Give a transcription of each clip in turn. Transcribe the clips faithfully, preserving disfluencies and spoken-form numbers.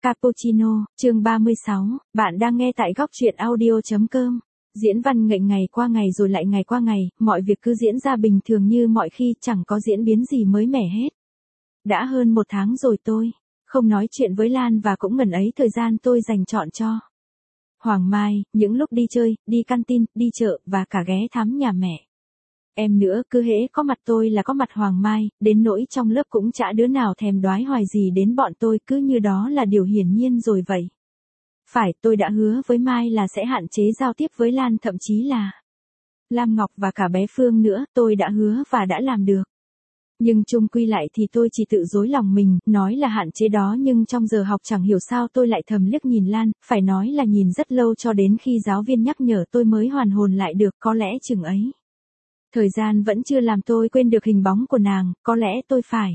Cappuccino, chương ba mươi sáu, bạn đang nghe tại góc truyện audio chấm com. Diễn văn ngạnh ngày qua ngày rồi lại ngày qua ngày, mọi việc cứ diễn ra bình thường như mọi khi, chẳng có diễn biến gì mới mẻ hết. Đã hơn một tháng rồi tôi không nói chuyện với Lan và cũng ngần ấy thời gian tôi dành chọn cho Hoàng Mai, những lúc đi chơi, đi canteen, đi chợ và cả ghé thăm nhà mẹ. Em nữa, cứ hễ có mặt tôi là có mặt Hoàng Mai, đến nỗi trong lớp cũng chả đứa nào thèm đoái hoài gì đến bọn tôi, cứ như đó là điều hiển nhiên rồi vậy. Phải, tôi đã hứa với Mai là sẽ hạn chế giao tiếp với Lan, thậm chí là Lam Ngọc và cả bé Phương nữa, tôi đã hứa và đã làm được. Nhưng chung quy lại thì tôi chỉ tự dối lòng mình, nói là hạn chế đó nhưng trong giờ học chẳng hiểu sao tôi lại thầm liếc nhìn Lan, phải nói là nhìn rất lâu cho đến khi giáo viên nhắc nhở tôi mới hoàn hồn lại được, có lẽ chừng ấy. Thời gian vẫn chưa làm tôi quên được hình bóng của nàng, có lẽ tôi phải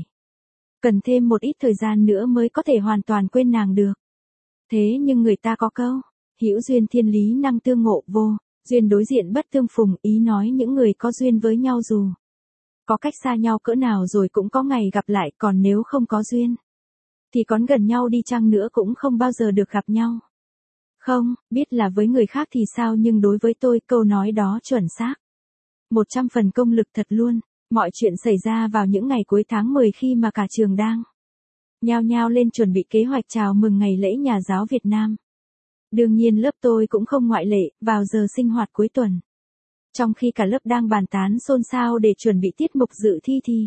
cần thêm một ít thời gian nữa mới có thể hoàn toàn quên nàng được. Thế nhưng người ta có câu, hữu duyên thiên lý năng tương ngộ, vô duyên đối diện bất tương phùng, ý nói những người có duyên với nhau dù có cách xa nhau cỡ nào rồi cũng có ngày gặp lại, còn nếu không có duyên thì có gần nhau đi chăng nữa cũng không bao giờ được gặp nhau. Không biết là với người khác thì sao nhưng đối với tôi câu nói đó chuẩn xác. Một trăm phần công lực thật luôn. Mọi chuyện xảy ra vào những ngày cuối tháng mười khi mà cả trường đang nhao nhao lên chuẩn bị kế hoạch chào mừng ngày lễ nhà giáo Việt Nam. Đương nhiên lớp tôi cũng không ngoại lệ, vào giờ sinh hoạt cuối tuần. Trong khi cả lớp đang bàn tán xôn xao để chuẩn bị tiết mục dự thi thì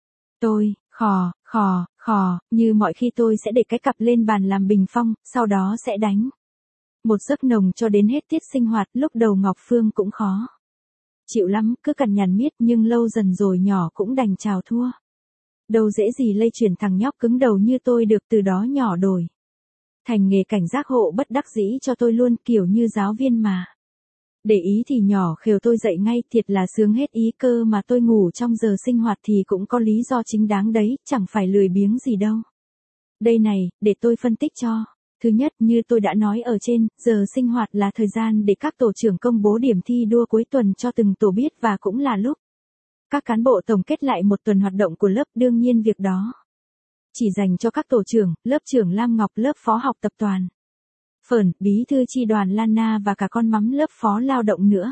tôi, khò, khò, khò, như mọi khi tôi sẽ để cái cặp lên bàn làm bình phong, sau đó sẽ đánh một giấc nồng cho đến hết tiết sinh hoạt. Lúc đầu Ngọc Phương cũng khó chịu lắm, cứ cằn nhằn miết nhưng lâu dần rồi nhỏ cũng đành chào thua. Đâu dễ gì lây chuyển thằng nhóc cứng đầu như tôi được, từ đó nhỏ đổi thành nghề cảnh giác hộ bất đắc dĩ cho tôi luôn, kiểu như giáo viên mà để ý thì nhỏ khều tôi dậy ngay, thiệt là sướng hết ý cơ mà tôi ngủ trong giờ sinh hoạt thì cũng có lý do chính đáng đấy, chẳng phải lười biếng gì đâu. Đây này, để tôi phân tích cho. Thứ nhất, như tôi đã nói ở trên, giờ sinh hoạt là thời gian để các tổ trưởng công bố điểm thi đua cuối tuần cho từng tổ biết và cũng là lúc các cán bộ tổng kết lại một tuần hoạt động của lớp. Đương nhiên việc đó chỉ dành cho các tổ trưởng, lớp trưởng Lam Ngọc, lớp phó học tập Toàn Phởn, bí thư chi đoàn Lana và cả con mắm lớp phó lao động nữa.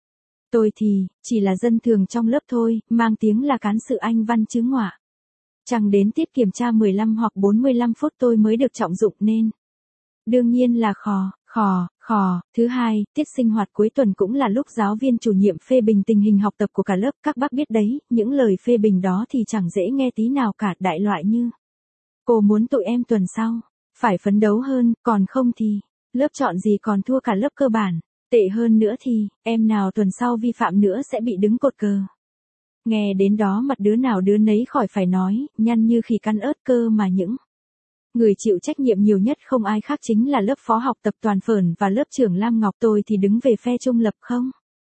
Tôi thì chỉ là dân thường trong lớp thôi, mang tiếng là cán sự Anh văn chứ ngọa. Chẳng đến tiết kiểm tra mười lăm hoặc bốn mươi lăm phút tôi mới được trọng dụng nên đương nhiên là khò, khò, khò. Thứ hai, tiết sinh hoạt cuối tuần cũng là lúc giáo viên chủ nhiệm phê bình tình hình học tập của cả lớp. Các bác biết đấy, những lời phê bình đó thì chẳng dễ nghe tí nào cả, đại loại như cô muốn tụi em tuần sau phải phấn đấu hơn, còn không thì lớp chọn gì còn thua cả lớp cơ bản. Tệ hơn nữa thì, em nào tuần sau vi phạm nữa sẽ bị đứng cột cờ. Nghe đến đó mặt đứa nào đứa nấy khỏi phải nói, nhăn như khỉ căn ớt cơ mà những người chịu trách nhiệm nhiều nhất không ai khác chính là lớp phó học tập Toàn Phởn và lớp trưởng Lam Ngọc. Tôi thì đứng về phe trung lập, không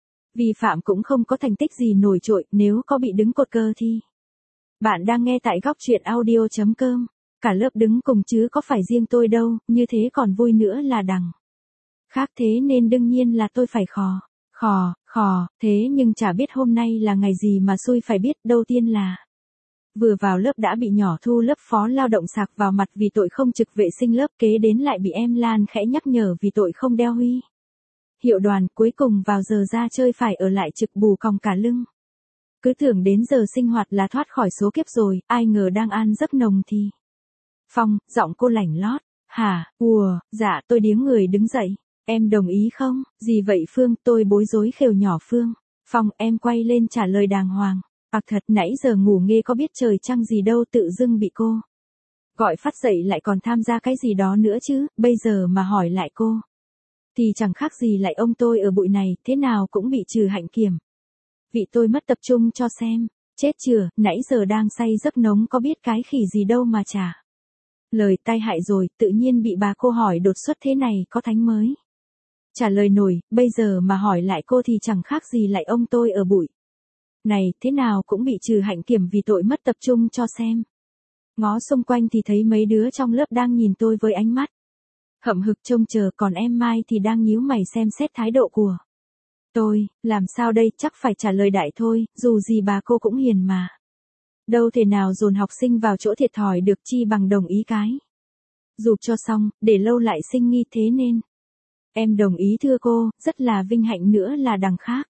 vi phạm cũng không có thành tích gì nổi trội, nếu có bị đứng cột cờ thì bạn đang nghe tại góc truyện audio chấm com. Cả lớp đứng cùng chứ có phải riêng tôi đâu, như thế còn vui nữa là đằng khác, thế nên đương nhiên là tôi phải khò, khò, khò. Thế nhưng chả biết hôm nay là ngày gì mà xui phải biết. Đầu tiên là vừa vào lớp đã bị nhỏ Thu lớp phó lao động sạc vào mặt vì tội không trực vệ sinh lớp, kế đến lại bị em Lan khẽ nhắc nhở vì tội không đeo huy hiệu đoàn, cuối cùng vào giờ ra chơi phải ở lại trực bù còng cả lưng. Cứ tưởng đến giờ sinh hoạt là thoát khỏi số kiếp rồi, ai ngờ đang an giấc nồng thì Phong, giọng cô lảnh lót, hả, ùa, dạ. Tôi điếng người đứng dậy, em đồng ý không? Gì vậy Phương? Tôi bối rối khều nhỏ Phương. Phong, em quay lên trả lời đàng hoàng. Ặc thật, nãy giờ ngủ nghe có biết trời trăng gì đâu, tự dưng bị cô gọi phát dậy lại còn tham gia cái gì đó nữa chứ, bây giờ mà hỏi lại cô thì chẳng khác gì lại ông tôi ở bụi này, thế nào cũng bị trừ hạnh kiểm. Vị tôi mất tập trung cho xem, chết chưa, nãy giờ đang say giấc nóng có biết cái khỉ gì đâu mà chả lời tai hại rồi, tự nhiên bị bà cô hỏi đột xuất thế này có thánh mới trả lời nổi, bây giờ mà hỏi lại cô thì chẳng khác gì lại ông tôi ở bụi này, thế nào cũng bị trừ hạnh kiểm vì tội mất tập trung cho xem. Ngó xung quanh thì thấy mấy đứa trong lớp đang nhìn tôi với ánh mắt hậm hực trông chờ, còn em Mai thì đang nhíu mày xem xét thái độ của tôi. Làm sao đây, chắc phải trả lời đại thôi, dù gì bà cô cũng hiền mà. Đâu thể nào dồn học sinh vào chỗ thiệt thòi được, chi bằng đồng ý cái Giục cho xong, để lâu lại sinh nghi thế nên. Em đồng ý thưa cô, rất là vinh hạnh nữa là đằng khác.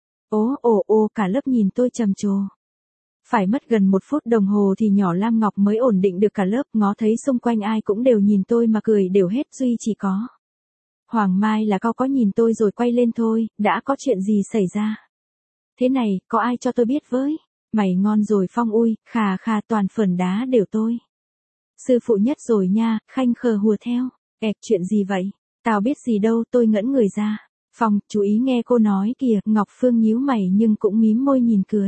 Ố ồ ồ cả lớp nhìn tôi trầm trồ. Phải mất gần một phút đồng hồ thì nhỏ Lam Ngọc mới ổn định được cả lớp, ngó thấy xung quanh ai cũng đều nhìn tôi mà cười đều hết, duy chỉ có Hoàng Mai là cao có nhìn tôi rồi quay lên thôi, đã có chuyện gì xảy ra? Thế này, có ai cho tôi biết với? Mày ngon rồi Phong ui, khà khà toàn phởn đá đều tôi. Sư phụ nhất rồi nha, khanh khờ hùa theo. Ẹc chuyện gì vậy? Tao biết gì đâu, tôi ngẩn người ra. Phong, chú ý nghe cô nói kìa, Ngọc Phương nhíu mày nhưng cũng mím môi nhìn cười.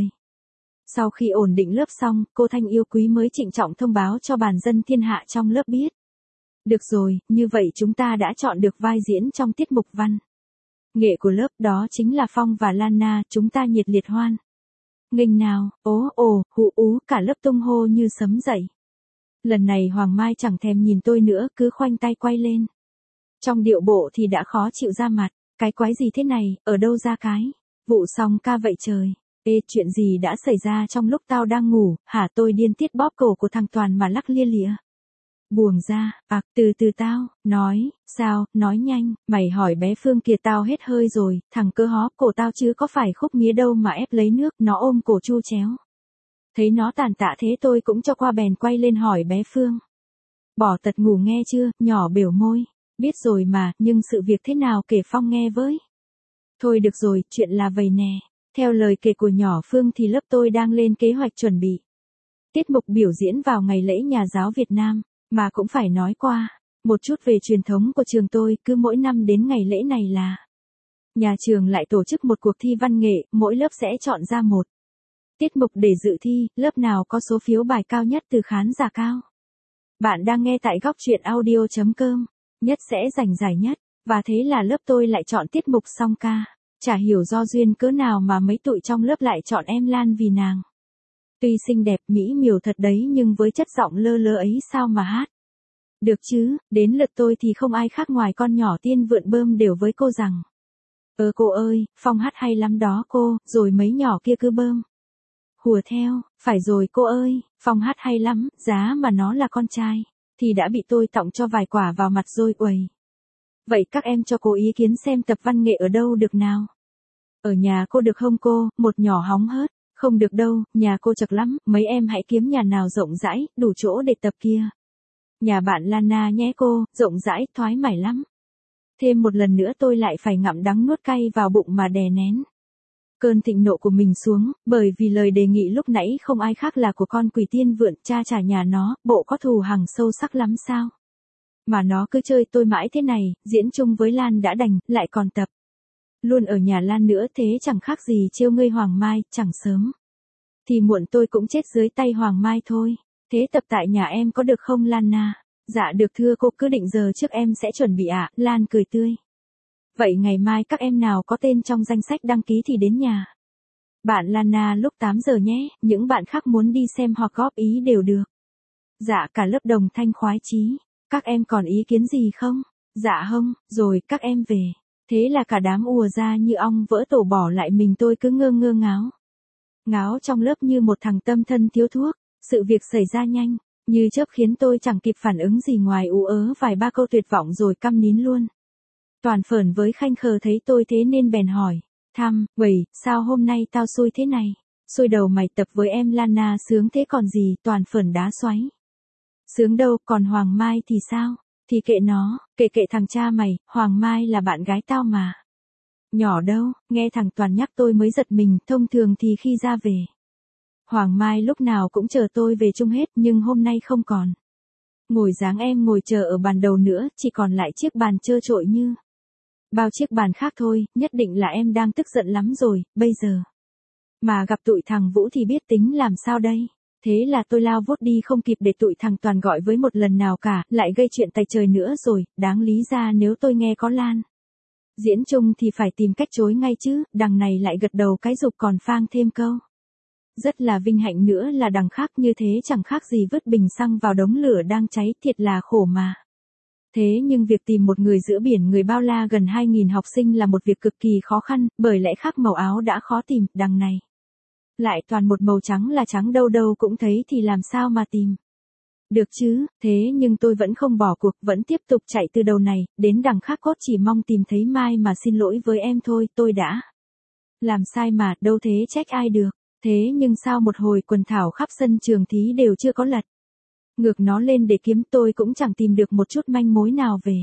Sau khi ổn định lớp xong, cô Thanh yêu quý mới trịnh trọng thông báo cho bản dân thiên hạ trong lớp biết. Được rồi, như vậy chúng ta đã chọn được vai diễn trong tiết mục văn nghệ của lớp, đó chính là Phong và Lana, chúng ta nhiệt liệt hoan nghênh nào. Ố ồ, hụ ú, cả lớp tung hô như sấm dậy. Lần này Hoàng Mai chẳng thèm nhìn tôi nữa, cứ khoanh tay quay lên. Trong điệu bộ thì đã khó chịu ra mặt, cái quái gì thế này, ở đâu ra cái vụ xong ca vậy trời. Ê, chuyện gì đã xảy ra trong lúc tao đang ngủ, hả? Tôi điên tiết bóp cổ của thằng Toàn mà lắc lia lịa. Buông ra, ạc, từ từ tao, nói, sao, nói nhanh, mày hỏi bé Phương kìa, tao hết hơi rồi, thằng cơ hó cổ tao chứ có phải khúc mía đâu mà ép lấy nước, nó ôm cổ chu chéo. Thấy nó tàn tạ thế tôi cũng cho qua bèn quay lên hỏi bé Phương. Bỏ tật ngủ nghe chưa, nhỏ biểu môi, biết rồi mà, nhưng sự việc thế nào kể Phong nghe với. Thôi được rồi, chuyện là vầy nè. Theo lời kể của nhỏ Phương thì lớp tôi đang lên kế hoạch chuẩn bị tiết mục biểu diễn vào ngày lễ Nhà giáo Việt Nam, mà cũng phải nói qua một chút về truyền thống của trường tôi, cứ mỗi năm đến ngày lễ này là nhà trường lại tổ chức một cuộc thi văn nghệ, mỗi lớp sẽ chọn ra một tiết mục để dự thi, lớp nào có số phiếu bài cao nhất từ khán giả cao. Bạn đang nghe tại góc truyện audio chấm com, nhất sẽ giành giải nhất, và thế là lớp tôi lại chọn tiết mục song ca. Chả hiểu do duyên cỡ nào mà mấy tụi trong lớp lại chọn em Lan vì nàng tuy xinh đẹp mỹ miều thật đấy nhưng với chất giọng lơ lơ ấy sao mà hát được chứ. Đến lượt tôi thì không ai khác ngoài con nhỏ Tiên vượn bơm đều với cô rằng: Ơ cô ơi, Phong hát hay lắm đó cô, rồi mấy nhỏ kia cứ bơm hùa theo, phải rồi cô ơi, Phong hát hay lắm, giá mà nó là con trai thì đã bị tôi tọng cho vài quả vào mặt rồi uầy. Vậy các em cho cô ý kiến xem tập văn nghệ ở đâu được nào? Ở nhà cô được không cô? Một nhỏ hóng hớt. Không được đâu, nhà cô chật lắm, mấy em hãy kiếm nhà nào rộng rãi, đủ chỗ để tập kia. Nhà bạn Lana nhé cô, rộng rãi, thoải mái lắm. Thêm một lần nữa tôi lại phải ngậm đắng nuốt cay vào bụng mà đè nén cơn thịnh nộ của mình xuống, bởi vì lời đề nghị lúc nãy không ai khác là của con quỷ Tiên vượn, cha trả nhà nó, bộ có thù hằn sâu sắc lắm sao? Mà nó cứ chơi tôi mãi thế này, diễn chung với Lan đã đành, lại còn tập luôn ở nhà Lan nữa, thế chẳng khác gì trêu ngươi Hoàng Mai, chẳng sớm thì muộn tôi cũng chết dưới tay Hoàng Mai thôi. Thế tập tại nhà em có được không Lana? Dạ được thưa cô, cứ định giờ trước em sẽ chuẩn bị ạ. Lan cười tươi. Vậy ngày mai các em nào có tên trong danh sách đăng ký thì đến nhà bạn Lana lúc tám giờ nhé, những bạn khác muốn đi xem hoặc góp ý đều được. Dạ cả lớp đồng thanh khoái chí. Các em còn ý kiến gì không? Dạ không, rồi các em về. Thế là cả đám ùa ra như ong vỡ tổ, bỏ lại mình tôi cứ ngơ ngơ ngáo ngáo trong lớp như một thằng tâm thân thiếu thuốc. Sự việc xảy ra nhanh như chớp khiến tôi chẳng kịp phản ứng gì ngoài ú ớ vài ba câu tuyệt vọng rồi câm nín luôn. Toàn phởn với khanh khờ thấy tôi thế nên bèn hỏi: Thăm, quầy, sao hôm nay tao xui thế này? Xui đầu mày, tập với em Lana sướng thế còn gì. Toàn phởn đá xoáy. Sướng đâu, còn Hoàng Mai thì sao? Thì kệ nó, kệ kệ thằng cha mày, Hoàng Mai là bạn gái tao mà. Nhỏ đâu, nghe thằng Toàn nhắc tôi mới giật mình, thông thường thì khi ra về Hoàng Mai lúc nào cũng chờ tôi về chung hết, nhưng hôm nay không còn ngồi dáng em ngồi chờ ở bàn đầu nữa, chỉ còn lại chiếc bàn trơ trội như bao chiếc bàn khác thôi. Nhất định là em đang tức giận lắm rồi, bây giờ mà gặp tụi thằng Vũ thì biết tính làm sao đây. Thế là tôi lao vút đi không kịp để tụi thằng Toàn gọi với một lần nào cả, lại gây chuyện tày trời nữa rồi. Đáng lý ra nếu tôi nghe có Lan diễn chung thì phải tìm cách chối ngay chứ, đằng này lại gật đầu cái dục còn phang thêm câu rất là vinh hạnh nữa là đằng khác, như thế chẳng khác gì vứt bình xăng vào đống lửa đang cháy, thiệt là khổ mà. Thế nhưng việc tìm một người giữa biển người bao la gần hai nghìn học sinh là một việc cực kỳ khó khăn, bởi lẽ khác màu áo đã khó tìm, đằng này lại toàn một màu trắng là trắng đâu đâu cũng thấy thì làm sao mà tìm. Được chứ, thế nhưng tôi vẫn không bỏ cuộc, vẫn tiếp tục chạy từ đầu này, đến đằng khác cốt chỉ mong tìm thấy Mai mà xin lỗi với em thôi, tôi đã làm sai mà, đâu thế trách ai được. Thế nhưng sao một hồi quần thảo khắp sân trường thí đều chưa có lật. Ngược nó lên để kiếm tôi cũng chẳng tìm được một chút manh mối nào về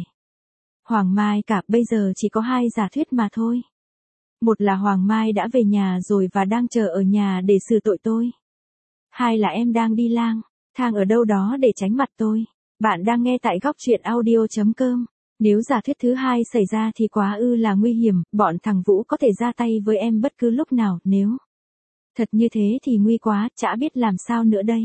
Hoàng Mai cả, bây giờ chỉ có hai giả thuyết mà thôi. Một là Hoàng Mai đã về nhà rồi và đang chờ ở nhà để xử tội tôi. Hai là em đang đi lang thang ở đâu đó để tránh mặt tôi. Bạn đang nghe tại góc truyện audio.com. Nếu giả thuyết thứ hai xảy ra thì quá ư là nguy hiểm, bọn thằng Vũ có thể ra tay với em bất cứ lúc nào, nếu thật như thế thì nguy quá, chả biết làm sao nữa đây.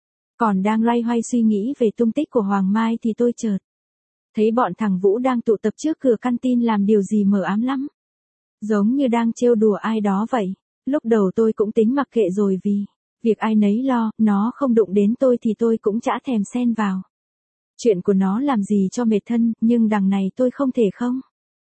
Còn đang loay hoay suy nghĩ về tung tích của Hoàng Mai thì tôi chợt thấy bọn thằng Vũ đang tụ tập trước cửa căn tin làm điều gì mờ ám lắm. Giống như đang trêu đùa ai đó vậy. Lúc đầu tôi cũng tính mặc kệ rồi vì việc ai nấy lo, nó không đụng đến tôi thì tôi cũng chả thèm xen vào. Chuyện của nó làm gì cho mệt thân, nhưng đằng này tôi không thể không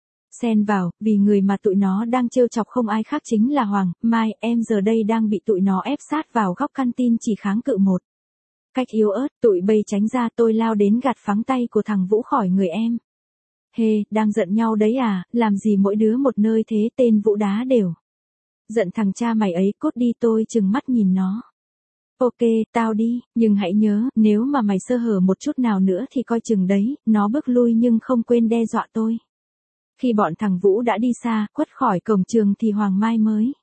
xen vào, vì người mà tụi nó đang trêu chọc không ai khác chính là Hoàng Mai, em giờ đây đang bị tụi nó ép sát vào góc căn tin chỉ kháng cự một cách yếu ớt, tụi bay tránh ra, tôi lao đến gạt phăng tay của thằng Vũ khỏi người em. Hê, đang giận nhau đấy à, làm gì mỗi đứa một nơi thế, tên Vũ đá đều giận thằng cha mày ấy, cốt đi, tôi chừng mắt nhìn nó. Ok, tao đi, nhưng hãy nhớ, nếu mà mày sơ hở một chút nào nữa thì coi chừng đấy, nó bước lui nhưng không quên đe dọa tôi. Khi bọn thằng Vũ đã đi xa, khuất khỏi cổng trường thì Hoàng Mai mới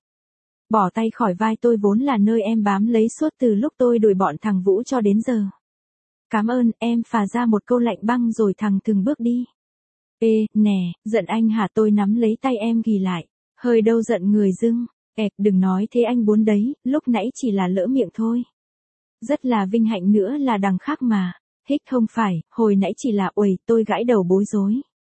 bỏ tay khỏi vai tôi, vốn là nơi em bám lấy suốt từ lúc tôi đuổi bọn thằng Vũ cho đến giờ. Cảm ơn, em phà ra một câu lạnh băng rồi thằng từng bước đi. Ê, nè, giận anh hả? Tôi nắm lấy tay em ghì lại. Hơi đâu giận người dưng. Ẹc, đừng nói thế anh Bốn đấy, lúc nãy chỉ là lỡ miệng thôi. Rất là vinh hạnh nữa là đằng khác mà. Hích không phải, hồi nãy chỉ là uầy, tôi gãi đầu bối rối.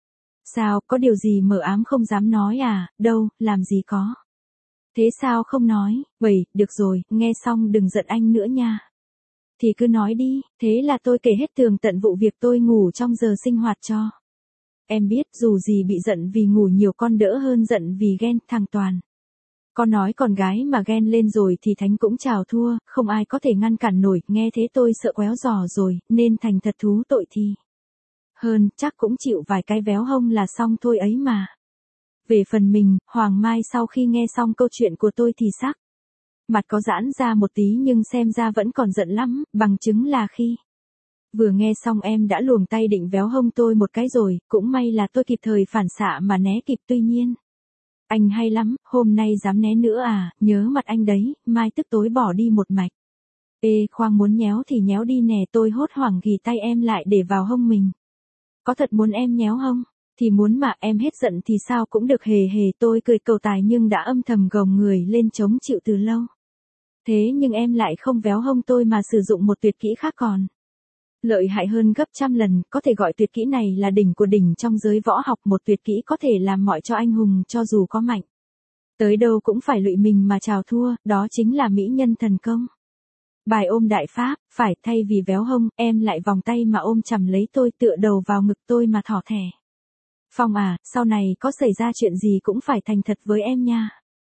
Sao, có điều gì mờ ám không dám nói à? Đâu, làm gì có. Thế sao không nói? Vậy, được rồi, nghe xong đừng giận anh nữa nha. Thì cứ nói đi, thế là tôi kể hết tường tận vụ việc tôi ngủ trong giờ sinh hoạt cho em biết. Dù gì bị giận vì ngủ nhiều con đỡ hơn giận vì ghen, thằng Toàn. Con nói con gái mà ghen lên rồi thì thánh cũng chào thua, không ai có thể ngăn cản nổi. Nghe thế tôi sợ quéo giò rồi, nên thành thật thú tội thì hơn, chắc cũng chịu vài cái véo hông là xong thôi ấy mà. Về phần mình, Hoàng Mai sau khi nghe xong câu chuyện của tôi thì sắc mặt có giãn ra một tí nhưng xem ra vẫn còn giận lắm, bằng chứng là khi vừa nghe xong em đã luồng tay định véo hông tôi một cái rồi, cũng may là tôi kịp thời phản xạ mà né kịp. Tuy nhiên, anh hay lắm, hôm nay dám né nữa à, nhớ mặt anh đấy, mai tức tối bỏ đi một mạch. Ê, khoang, muốn nhéo thì nhéo đi nè. Tôi hốt hoảng ghì tay em lại để vào hông mình. Có thật muốn em nhéo hông? Thì muốn mà, em hết giận thì sao cũng được. Hề hề, tôi cười cầu tài nhưng đã âm thầm gồng người lên chống chịu từ lâu. Thế nhưng em lại không véo hông tôi mà sử dụng một tuyệt kỹ khác còn lợi hại hơn gấp trăm lần, có thể gọi tuyệt kỹ này là đỉnh của đỉnh trong giới võ học, một tuyệt kỹ có thể làm mọi cho anh hùng cho dù có mạnh tới đâu cũng phải lụy mình mà chào thua, đó chính là mỹ nhân thần công. Bài ôm đại pháp, phải, thay vì véo hông, em lại vòng tay mà ôm chầm lấy tôi, tựa đầu vào ngực tôi mà thỏ thẻ. Phong à, sau này có xảy ra chuyện gì cũng phải thành thật với em nha.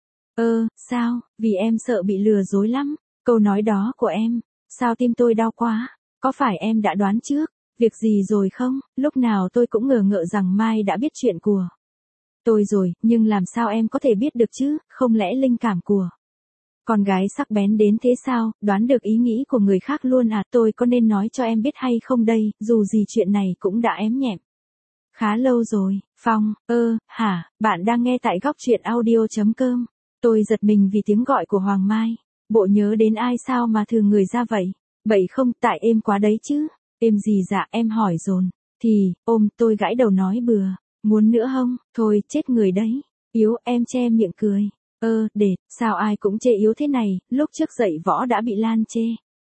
Ơ, sao, vì em sợ bị lừa dối lắm. Câu nói đó của em, sao tim tôi đau quá. Có phải em đã đoán trước việc gì rồi không? Lúc nào tôi cũng ngờ ngợ rằng Mai đã biết chuyện của tôi rồi, nhưng làm sao em có thể biết được chứ, không lẽ linh cảm của con gái sắc bén đến thế sao, đoán được ý nghĩ của người khác luôn à? Tôi có nên nói cho em biết hay không đây, dù gì chuyện này cũng đã ém nhẹm khá lâu rồi. Phong, ơ, hả, bạn đang nghe tại góc truyện audio.com. Tôi giật mình vì tiếng gọi của Hoàng Mai. Bộ nhớ đến ai sao mà thường người ra vậy? Bậy không, tại êm quá đấy chứ. Êm gì dạ, em hỏi dồn. Thì, ôm, tôi gãi đầu nói bừa. Muốn nữa không? Thôi, chết người đấy. Yếu, em che miệng cười. Ơ, để, sao ai cũng chê yếu thế này, lúc trước dạy võ đã bị Lan chê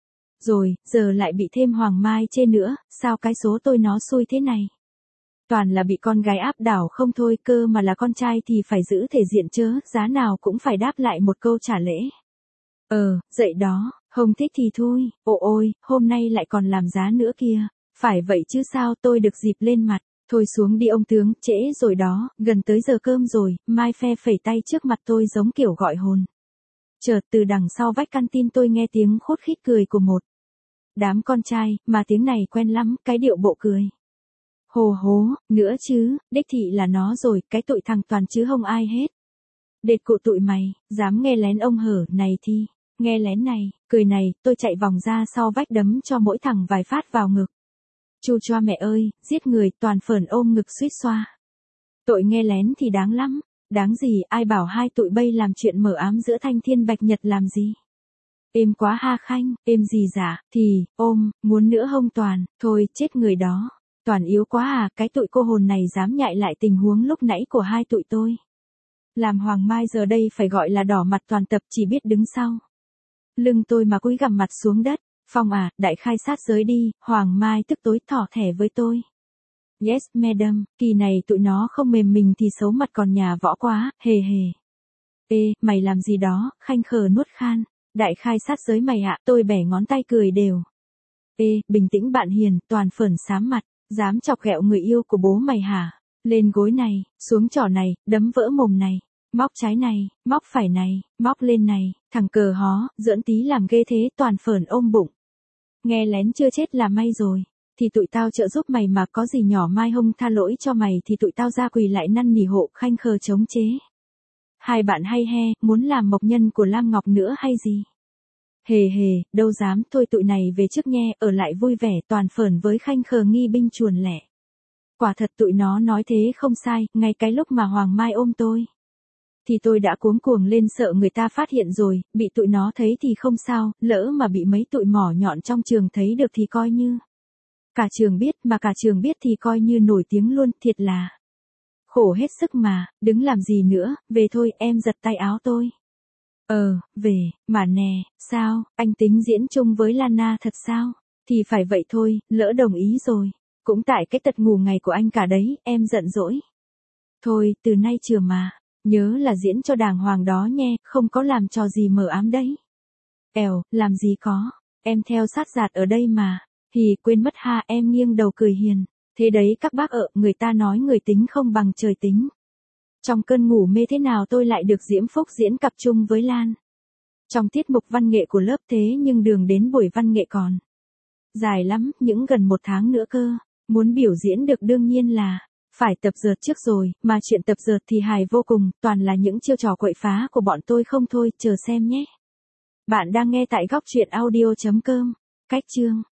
rồi, giờ lại bị thêm Hoàng Mai chê nữa, sao cái số tôi nó xui thế này? Toàn là bị con gái áp đảo không thôi, cơ mà là con trai thì phải giữ thể diện chớ, giá nào cũng phải đáp lại một câu trả lễ. Ờ, dậy đó, không thích thì thôi, ồ ôi, hôm nay lại còn làm giá nữa kìa. Phải vậy chứ sao, tôi được dịp lên mặt. Thôi xuống đi ông tướng, trễ rồi đó, gần tới giờ cơm rồi. Mai phe phẩy tay trước mặt tôi giống kiểu gọi hồn. Chợt từ đằng sau vách căn tin tôi nghe tiếng khốt khít cười của một đám con trai, mà tiếng này quen lắm, cái điệu bộ cười. Hồ hố, nữa chứ, đích thị là nó rồi, cái tụi thằng toàn chứ không ai hết. Đệt cụ tụi mày, dám nghe lén ông hở, này thì, nghe lén này, cười này, tôi chạy vòng ra sau vách đấm cho mỗi thằng vài phát vào ngực. Chu choa mẹ ơi, giết người, toàn phởn ôm ngực suýt xoa. Tội nghe lén thì đáng lắm, đáng gì, ai bảo hai tụi bay làm chuyện mở ám giữa thanh thiên bạch nhật làm gì. Êm quá ha Khanh, êm gì giả, thì, ôm, muốn nữa hông Toàn, thôi, chết người đó. Toàn yếu quá à, cái tụi cô hồn này dám nhại lại tình huống lúc nãy của hai tụi tôi. Làm Hoàng Mai giờ đây phải gọi là đỏ mặt toàn tập chỉ biết đứng sau. Lưng tôi mà cúi gằm mặt xuống đất, Phong à, đại khai sát giới đi, Hoàng Mai tức tối thỏ thẻ với tôi. Yes, madam, kỳ này tụi nó không mềm mình thì xấu mặt còn nhà võ quá, hề hề. Ê, mày làm gì đó, Khanh khờ nuốt khan. Đại khai sát giới mày ạ, tôi bẻ ngón tay cười đều. Ê, bình tĩnh bạn hiền, toàn phởn xám mặt, dám chọc ghẹo người yêu của bố mày hả? Lên gối này, xuống trỏ này, đấm vỡ mồm này, móc trái này, móc phải này, móc lên này, thằng cờ hó, giỡn tí làm ghê thế, toàn phởn ôm bụng. Nghe lén chưa chết là may rồi, thì tụi tao trợ giúp mày mà có gì nhỏ mai hông tha lỗi cho mày thì tụi tao ra quỳ lại năn nỉ hộ Khanh khờ chống chế. Hai bạn hay he, muốn làm mộc nhân của Lam Ngọc nữa hay gì? Hề hề, đâu dám, thôi tụi này về trước nghe, ở lại vui vẻ, toàn phởn với Khanh khờ nghi binh chuồn lẻ. Quả thật tụi nó nói thế không sai, ngay cái lúc mà Hoàng Mai ôm tôi. Thì tôi đã cuống cuồng lên sợ người ta phát hiện rồi, bị tụi nó thấy thì không sao, lỡ mà bị mấy tụi mỏ nhọn trong trường thấy được thì coi như. Cả trường biết, mà cả trường biết thì coi như nổi tiếng luôn, thiệt là. Khổ hết sức mà, đứng làm gì nữa, về thôi, em giật tay áo tôi. Ờ, về, mà nè, sao, anh tính diễn chung với Lana thật sao? Thì phải vậy thôi, lỡ đồng ý rồi. Cũng tại cái tật ngủ ngày của anh cả đấy, em giận dỗi. Thôi, từ nay chừa mà, nhớ là diễn cho đàng hoàng đó nhé, không có làm trò gì mờ ám đấy. Èo, làm gì có, em theo sát giạt ở đây mà. Hì, quên mất ha, em nghiêng đầu cười hiền. Thế đấy các bác ạ, người ta nói người tính không bằng trời tính. Trong cơn ngủ mê thế nào tôi lại được Diễm Phúc diễn cặp chung với Lan. Trong tiết mục văn nghệ của lớp thế nhưng đường đến buổi văn nghệ còn dài lắm, những gần một tháng nữa cơ. Muốn biểu diễn được đương nhiên là phải tập dượt trước rồi, mà chuyện tập dượt thì hài vô cùng, toàn là những chiêu trò quậy phá của bọn tôi không thôi, chờ xem nhé. Bạn đang nghe tại góc truyện audio chấm com. Cách chương